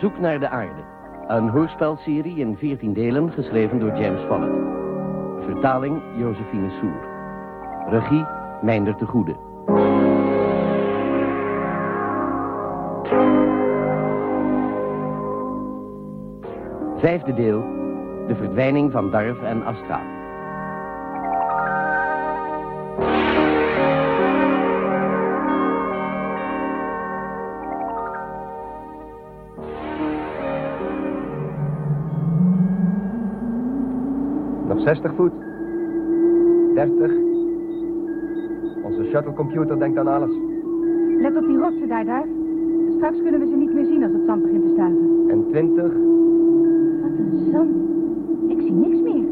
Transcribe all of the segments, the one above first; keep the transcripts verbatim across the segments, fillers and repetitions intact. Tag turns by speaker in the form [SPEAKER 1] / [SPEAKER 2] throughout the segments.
[SPEAKER 1] zoek naar de aarde. Een hoorspelserie in veertien delen geschreven door James Follett. Vertaling Josephine Soer. Regie Meinder te Goede. Vijfde deel. De verdwijning van Darf en Astra.
[SPEAKER 2] Nog zestig voet. dertig. Onze shuttlecomputer denkt aan alles.
[SPEAKER 3] Let op die rotsen daar, Duif. Straks kunnen we ze niet meer zien als het zand begint te stuiven.
[SPEAKER 2] En twintig.
[SPEAKER 3] Wat een zand. Ik zie niks meer.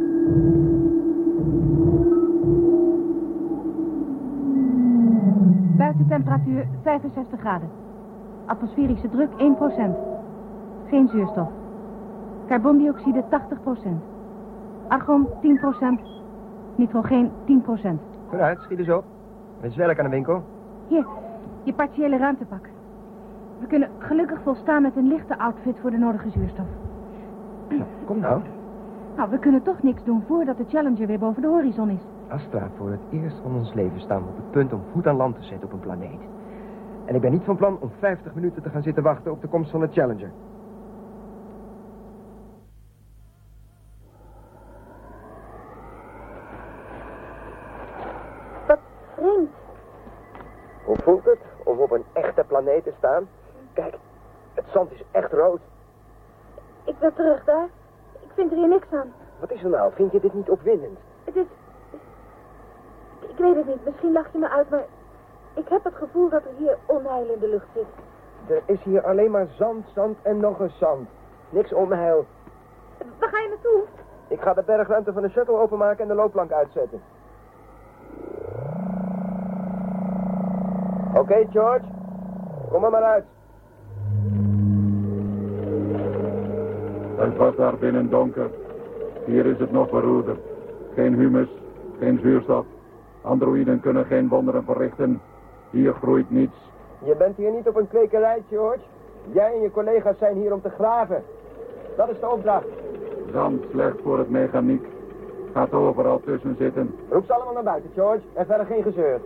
[SPEAKER 3] Buitentemperatuur vijfenzestig graden. Atmosferische druk één procent. Geen zuurstof. Carbondioxide tachtig procent. Argon tien procent. Nitrogeen tien procent.
[SPEAKER 2] Vooruit, schiet eens op. Er is werk aan de winkel.
[SPEAKER 3] Hier, je partiële ruimtepak. We kunnen gelukkig volstaan met een lichte outfit voor de nodige zuurstof.
[SPEAKER 2] Nou, kom nou.
[SPEAKER 3] Nou, we kunnen toch niks doen voordat de Challenger weer boven de horizon is.
[SPEAKER 2] Astra, voor het eerst van ons leven staan we op het punt om voet aan land te zetten op een planeet. En ik ben niet van plan om vijftig minuten te gaan zitten wachten op de komst van de Challenger.
[SPEAKER 3] Wat vreemd.
[SPEAKER 2] Hoe voelt het om op een echte planeet te staan? Kijk, het zand is echt rood.
[SPEAKER 3] Ik wil terug daar. Ik vind er hier niks aan.
[SPEAKER 2] Wat is er nou? Vind je dit niet opwindend?
[SPEAKER 3] Het is... Ik weet het niet. Misschien lach je me uit, maar... Ik heb het gevoel dat er hier onheil in de lucht zit.
[SPEAKER 2] Er is hier alleen maar zand, zand en nog eens zand. Niks onheil.
[SPEAKER 3] Waar ga je naartoe?
[SPEAKER 2] Ik ga de bergruimte van de shuttle openmaken en de loopplank uitzetten. Oké, okay, George. Kom er maar uit.
[SPEAKER 4] Het was daar binnen donker. Hier is het nog verroerder. Geen humus, geen zuurstof. Androïden kunnen geen wonderen verrichten. Hier groeit niets.
[SPEAKER 2] Je bent hier niet op een kwekerij, George. Jij en je collega's zijn hier om te graven. Dat is de opdracht.
[SPEAKER 4] Zand slecht voor het mechaniek. Gaat overal tussen zitten.
[SPEAKER 2] Roep ze allemaal naar buiten, George. En verder geen gezeur.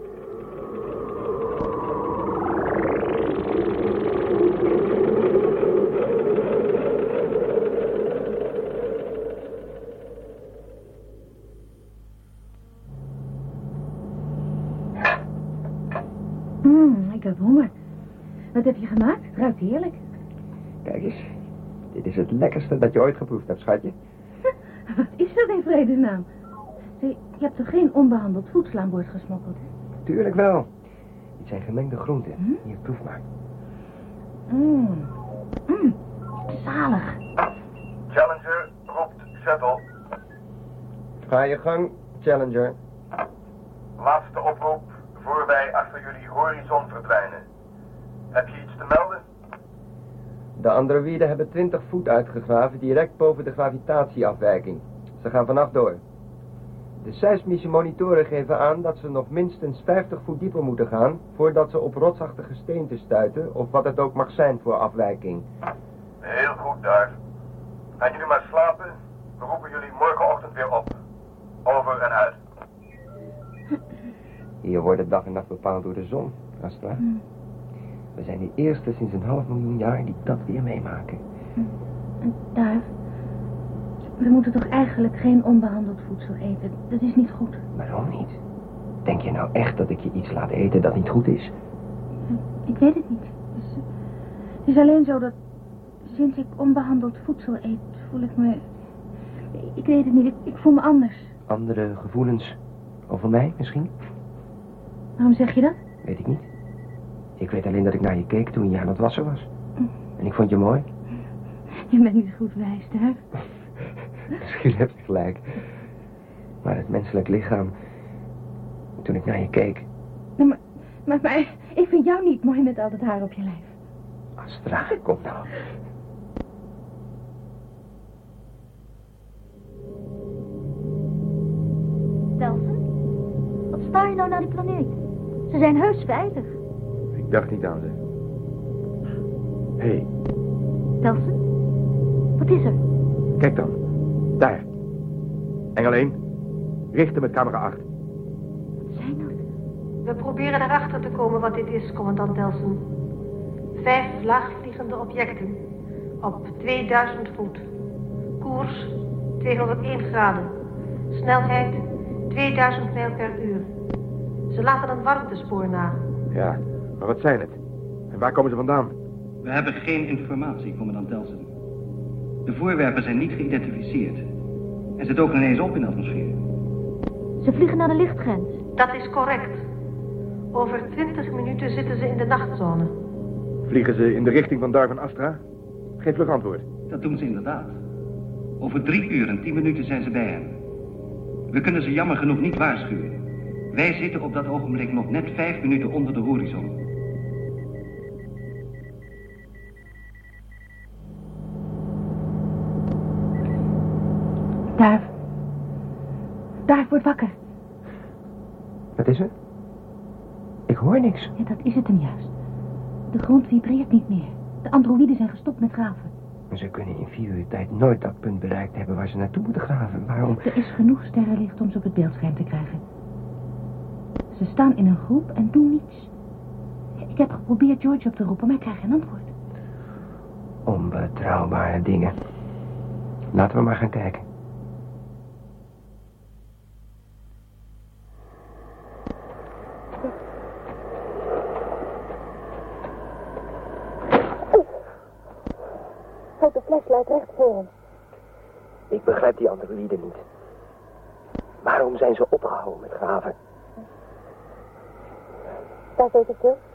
[SPEAKER 3] Mm, ik heb honger. Wat heb je gemaakt? Het ruikt heerlijk.
[SPEAKER 2] Kijk eens. Dit is het lekkerste dat je ooit geproefd hebt, schatje.
[SPEAKER 3] Wat is dat in vredesnaam? Zeg, je hebt toch geen onbehandeld voedsel aan boord gesmokkeld, hè?
[SPEAKER 2] Tuurlijk wel. Dit zijn gemengde groenten.
[SPEAKER 3] Hm?
[SPEAKER 2] Hier, proef maar.
[SPEAKER 3] Mmm. Mmm. Zalig.
[SPEAKER 5] Challenger roept shuttle.
[SPEAKER 2] Ga je gang, Challenger.
[SPEAKER 5] Laatste oproep voor wij achter jullie horizon verdwijnen. Heb je iets te melden?
[SPEAKER 2] De androïden hebben twintig voet uitgegraven direct boven de gravitatieafwijking. Ze gaan vanaf door. De seismische monitoren geven aan dat ze nog minstens vijftig voet dieper moeten gaan voordat ze op rotsachtige gesteenten stuiten of wat het ook mag zijn voor afwijking.
[SPEAKER 5] Heel goed daar. Gaan jullie maar slapen. We roepen jullie morgenochtend weer op. Over en uit.
[SPEAKER 2] Hier worden dag en nacht bepaald door de zon, Astra.
[SPEAKER 3] Mm.
[SPEAKER 2] We zijn de eerste sinds een half miljoen jaar die dat weer meemaken.
[SPEAKER 3] En Duif, we moeten toch eigenlijk geen onbehandeld voedsel eten? Dat is niet goed.
[SPEAKER 2] Waarom niet? Denk je nou echt dat ik je iets laat eten dat niet goed is?
[SPEAKER 3] Ik weet het niet. Het is, het is alleen zo dat sinds ik onbehandeld voedsel eet, voel ik me... Ik weet het niet, ik, ik voel me anders.
[SPEAKER 2] Andere gevoelens over mij misschien?
[SPEAKER 3] Waarom zeg je dat?
[SPEAKER 2] Weet ik niet. Ik weet alleen dat ik naar je keek toen je aan het wassen was. En ik vond je mooi.
[SPEAKER 3] Je bent niet goed wijs, Duif.
[SPEAKER 2] Misschien heb je gelijk. Maar het menselijk lichaam... Toen ik naar je keek...
[SPEAKER 3] Nou, maar, maar, maar ik vind jou niet mooi met al dat haar op je lijf.
[SPEAKER 2] Astra, kom nou.
[SPEAKER 6] Delson, wat sta je nou naar die planeet? Ze zijn heus veilig.
[SPEAKER 4] Ik dacht niet aan ze. Hé, hey,
[SPEAKER 6] Delsen? Wat is er?
[SPEAKER 2] Kijk dan. Daar. Engel één. Richten met camera acht.
[SPEAKER 6] Wat zijn dat?
[SPEAKER 7] We proberen erachter te komen wat dit is, commandant Delsen. Vijf laagvliegende objecten. Op tweeduizend voet. Koers tweehonderdéén graden. Snelheid tweeduizend mijl per uur. Ze laten een warmtespoor na.
[SPEAKER 2] Ja, maar wat zijn het? En waar komen ze vandaan?
[SPEAKER 8] We hebben geen informatie, commandant Delsen. De voorwerpen zijn niet geïdentificeerd. En ze doken ineens op in de atmosfeer.
[SPEAKER 6] Ze vliegen naar de lichtgrens.
[SPEAKER 7] Dat is correct. Over twintig minuten zitten ze in de nachtzone.
[SPEAKER 2] Vliegen ze in de richting van Dar van Astra? Geen vlug antwoord.
[SPEAKER 8] Dat doen ze inderdaad. Over drie uur en tien minuten zijn ze bij hen. We kunnen ze jammer genoeg niet waarschuwen. Wij zitten op dat ogenblik nog net vijf minuten onder de horizon.
[SPEAKER 3] Daar. Daar wordt wakker.
[SPEAKER 2] Wat is er? Ik hoor niks.
[SPEAKER 3] Ja, dat is het hem juist. De grond vibreert niet meer. De androïden zijn gestopt met graven.
[SPEAKER 2] Ze kunnen in vier uur tijd nooit dat punt bereikt hebben waar ze naartoe moeten graven. Waarom?
[SPEAKER 3] Er is genoeg sterrenlicht om ze op het beeldscherm te krijgen. Ze staan in een groep en doen niets. Ik heb geprobeerd George op te roepen, maar ik krijg geen antwoord.
[SPEAKER 2] Onbetrouwbare dingen. Laten we maar gaan kijken.
[SPEAKER 6] Houd de flashlight recht voor ons.
[SPEAKER 2] Ik begrijp die androïden niet. Waarom zijn ze opgehouden met graven?
[SPEAKER 6] Daar weet ik wel.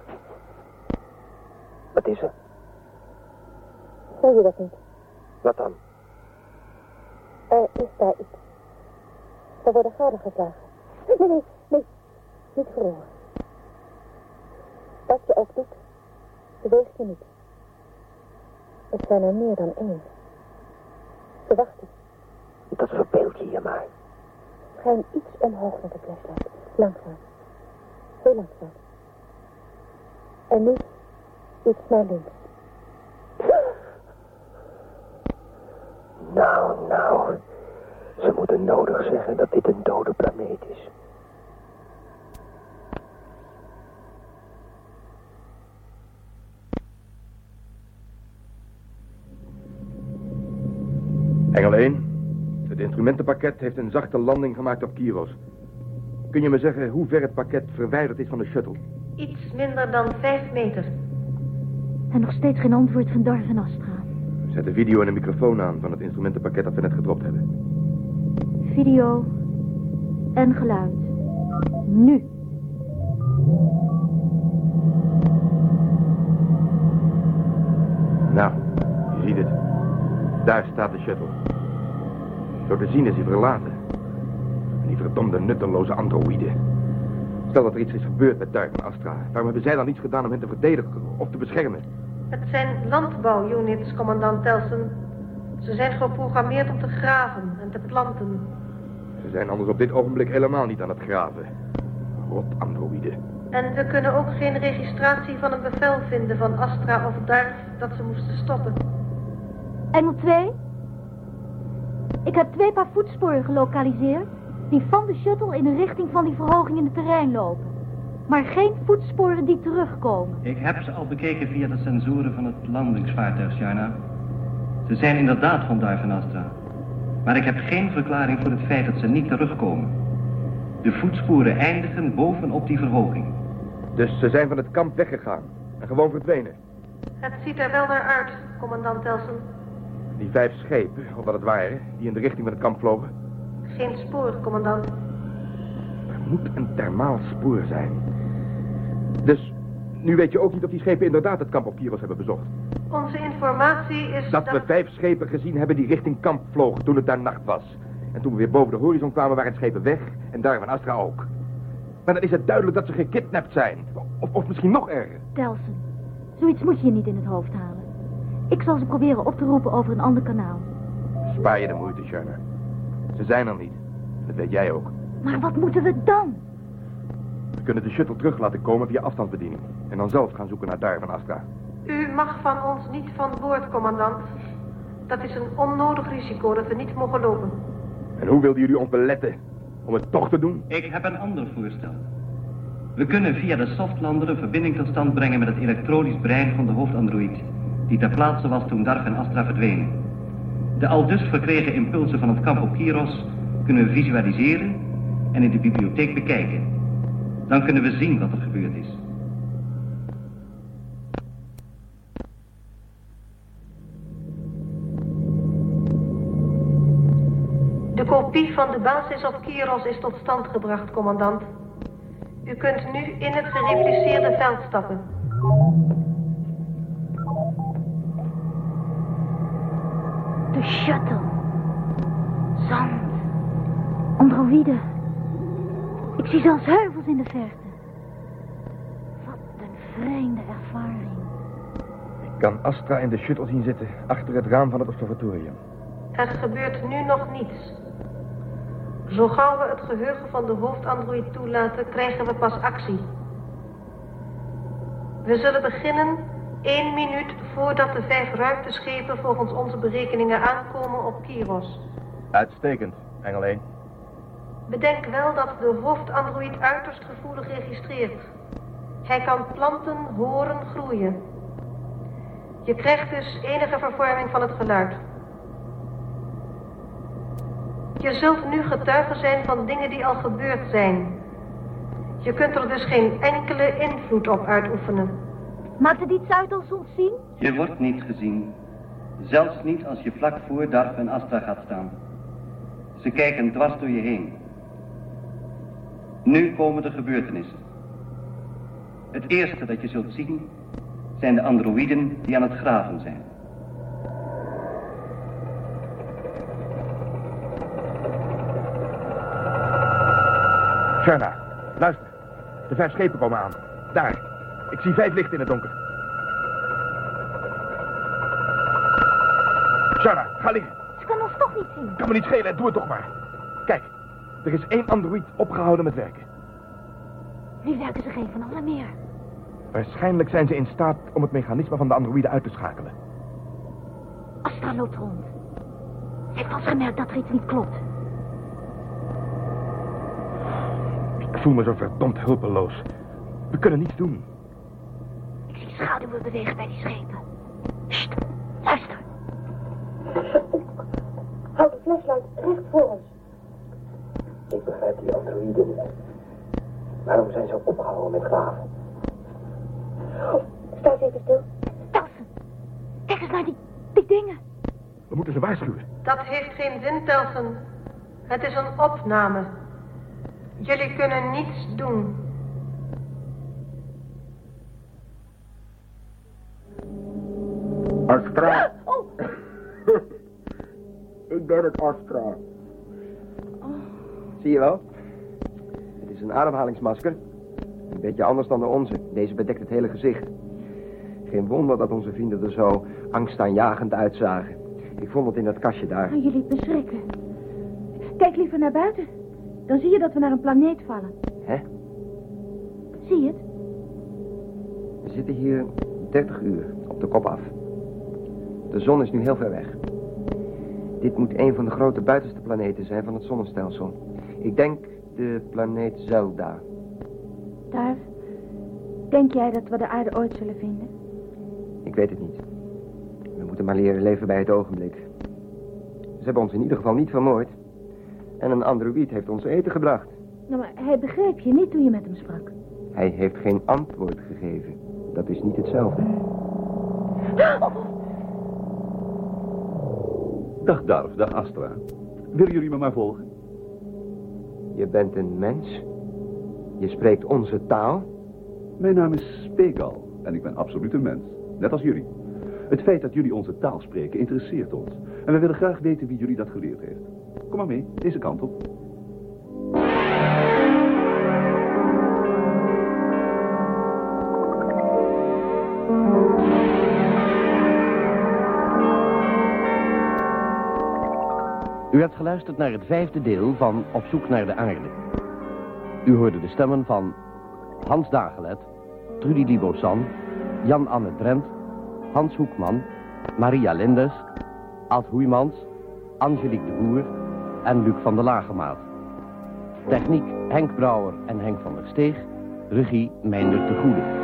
[SPEAKER 2] Wat is er?
[SPEAKER 6] Zie je dat niet?
[SPEAKER 2] Wat dan?
[SPEAKER 6] Er is daar iets. Er worden gaten geslagen. Nee, nee, nee. Niet verloren. Wat je ook doet, beweeg je niet. Het zijn er meer dan één. Ze wachten.
[SPEAKER 2] Dat verbeeld je je maar.
[SPEAKER 6] Schijn iets omhoog met de flashlight. Langzaam. Heel langzaam. En nu iets naar links.
[SPEAKER 2] Nou, nou. Ze moeten nodig zeggen dat dit een dode planeet is. Engel één. Het instrumentenpakket heeft een zachte landing gemaakt op Kiros. Kun je me zeggen hoe ver het pakket verwijderd is van de shuttle?
[SPEAKER 7] Iets minder dan vijf meter.
[SPEAKER 6] En nog steeds geen antwoord van Dar van Astra.
[SPEAKER 2] Zet de video en de microfoon aan van het instrumentenpakket dat we net gedropt hebben.
[SPEAKER 6] Video en geluid. Nu.
[SPEAKER 2] Nou, je ziet het. Daar staat de shuttle. Zo te zien is hij verlaten. En die verdomde nutteloze androïden. Stel dat er iets is gebeurd met Dar van Astra. Waarom hebben zij dan niets gedaan om hen te verdedigen of te beschermen?
[SPEAKER 7] Het zijn landbouwunits, commandant Delsen. Ze zijn geprogrammeerd om te graven en te planten.
[SPEAKER 2] Ze zijn anders op dit ogenblik helemaal niet aan het graven. Rot androïden.
[SPEAKER 7] En we kunnen ook geen registratie van een bevel vinden van Astra of Dar dat ze moesten stoppen.
[SPEAKER 6] Engel twee. Ik heb twee paar voetsporen gelokaliseerd die van de shuttle in de richting van die verhoging in het terrein lopen. Maar geen voetsporen die terugkomen.
[SPEAKER 8] Ik heb ze al bekeken via de sensoren van het landingsvaartuig, Sharna. Ze zijn inderdaad van Dar van Astra. Maar ik heb geen verklaring voor het feit dat ze niet terugkomen. De voetsporen eindigen bovenop die verhoging.
[SPEAKER 2] Dus ze zijn van het kamp weggegaan en gewoon verdwenen.
[SPEAKER 7] Het ziet er wel naar uit, commandant Delsen.
[SPEAKER 2] Die vijf schepen, of wat het waren, die in de richting van het kamp vlogen.
[SPEAKER 7] Geen spoor, commandant.
[SPEAKER 2] Er moet een thermaal spoor zijn. Dus nu weet je ook niet of die schepen inderdaad het kamp op Kiros hebben bezocht.
[SPEAKER 7] Onze informatie is
[SPEAKER 2] Dat we vijf schepen gezien hebben die richting kamp vlogen toen het daar nacht was. En toen we weer boven de horizon kwamen waren schepen weg en Dar van Astra ook. Maar dan is het duidelijk dat ze gekidnapt zijn. Of, of misschien nog erger.
[SPEAKER 6] Delsen, zoiets moet je je niet in het hoofd halen. Ik zal ze proberen op te roepen over een ander kanaal.
[SPEAKER 2] Spaar je de moeite, Sharna. Ze zijn er niet. Dat weet jij ook.
[SPEAKER 6] Maar wat moeten we dan?
[SPEAKER 2] We kunnen de shuttle terug laten komen via afstandsbediening. En dan zelf gaan zoeken naar Dar van Astra.
[SPEAKER 7] U mag van ons niet van boord, commandant. Dat is een onnodig risico dat we niet mogen lopen.
[SPEAKER 9] En hoe wilden jullie ons beletten om het toch te doen?
[SPEAKER 8] Ik heb een ander voorstel. We kunnen via de softlander een verbinding tot stand brengen met het elektronisch brein van de hoofdandroïd, die ter plaatse was toen Darf en Astra verdwenen. De aldus verkregen impulsen van het kamp op Kiros kunnen we visualiseren en in de bibliotheek bekijken. Dan kunnen we zien wat er gebeurd is.
[SPEAKER 7] De kopie van de basis op Kiros is tot stand gebracht, commandant. U kunt nu in het gerepliceerde veld stappen.
[SPEAKER 3] De shuttle. Zand. Androïde. Ik zie zelfs heuvels in de verte. Wat een vreemde ervaring.
[SPEAKER 9] Ik kan Astra in de shuttle zien zitten, achter het raam van het observatorium.
[SPEAKER 7] Er gebeurt nu nog niets. Zo gauw we het geheugen van de hoofdandroïd toelaten, krijgen we pas actie. We zullen beginnen één minuut voordat de vijf ruimteschepen volgens onze berekeningen aankomen op Kiros.
[SPEAKER 9] Uitstekend, Engel één.
[SPEAKER 7] Bedenk wel dat de hoofdandroïd uiterst gevoelig registreert. Hij kan planten horen groeien. Je krijgt dus enige vervorming van het geluid. Je zult nu getuige zijn van dingen die al gebeurd zijn. Je kunt er dus geen enkele invloed op uitoefenen.
[SPEAKER 6] Maakt het iets uit als ze ons zien?
[SPEAKER 8] Je wordt niet gezien. Zelfs niet als je vlak voor Darf en Astra gaat staan. Ze kijken dwars door je heen. Nu komen de gebeurtenissen. Het eerste dat je zult zien zijn de androïden die aan het graven zijn.
[SPEAKER 9] Sharna, luister. De vijf schepen komen aan. Daar. Ik zie vijf lichten in het donker. Sharna, ga liggen.
[SPEAKER 6] Ze kan ons toch niet zien.
[SPEAKER 9] Kan me niet schelen, doe het toch maar. Kijk, er is één androïd opgehouden met werken.
[SPEAKER 6] Nu werken ze geen van allen meer.
[SPEAKER 9] Waarschijnlijk zijn ze in staat om het mechanisme van de androïden uit te schakelen.
[SPEAKER 6] Astra loopt rond. Ze heeft ons gemerkt dat er iets niet klopt.
[SPEAKER 9] Ik voel me zo verdomd hulpeloos. We kunnen niets doen.
[SPEAKER 6] Ik zie schaduwen bewegen bij die schepen. Sst, luister.
[SPEAKER 10] Houd de flashlight recht voor ons.
[SPEAKER 2] Ik begrijp die androïden niet. Waarom zijn ze opgehouden met graven?
[SPEAKER 10] Sta eens even stil.
[SPEAKER 6] Telsen, kijk eens naar die, die dingen.
[SPEAKER 9] We moeten ze waarschuwen.
[SPEAKER 7] Dat heeft geen zin, Telsen. Het is een opname. Jullie kunnen niets doen.
[SPEAKER 4] Astra.
[SPEAKER 10] Oh.
[SPEAKER 4] Ik ben het Astra.
[SPEAKER 2] Oh. Zie je wel? Het is een ademhalingsmasker. Een beetje anders dan de onze. Deze bedekt het hele gezicht. Geen wonder dat onze vrienden er zo angstaanjagend uitzagen. Ik vond het in dat kastje daar.
[SPEAKER 3] Oh, jullie beschrikken. Kijk liever naar buiten. Dan zie je dat we naar een planeet vallen.
[SPEAKER 2] Hè?
[SPEAKER 3] Zie je het?
[SPEAKER 2] We zitten hier dertig uur op de kop af. De zon is nu heel ver weg. Dit moet een van de grote buitenste planeten zijn van het zonnestelsel. Ik denk de planeet Zelda.
[SPEAKER 3] Daar. Denk jij dat we de aarde ooit zullen vinden?
[SPEAKER 2] Ik weet het niet. We moeten maar leren leven bij het ogenblik. Ze hebben ons in ieder geval niet vermoord. En een androïd heeft ons eten gebracht.
[SPEAKER 3] Nou, maar hij begreep je niet toen je met hem sprak.
[SPEAKER 2] Hij heeft geen antwoord gegeven. Dat is niet hetzelfde.
[SPEAKER 11] Dag Darf, dag Astra. Willen jullie me maar volgen?
[SPEAKER 2] Je bent een mens. Je spreekt onze taal.
[SPEAKER 11] Mijn naam is Spegal en ik ben absoluut een mens. Net als jullie. Het feit dat jullie onze taal spreken interesseert ons. En we willen graag weten wie jullie dat geleerd heeft. Kom maar mee, deze kant op.
[SPEAKER 1] U hebt geluisterd naar het vijfde deel van Op zoek naar de aarde. U hoorde de stemmen van Hans Dagelet, Trudy Libosan, Jan-Anne Drent, Hans Hoekman, Maria Linders, Ad Hoeimans, Angelique de Boer en Luc van der Lagemaat. Techniek Henk Brouwer en Henk van der Steeg. Regie Meindert de Goede.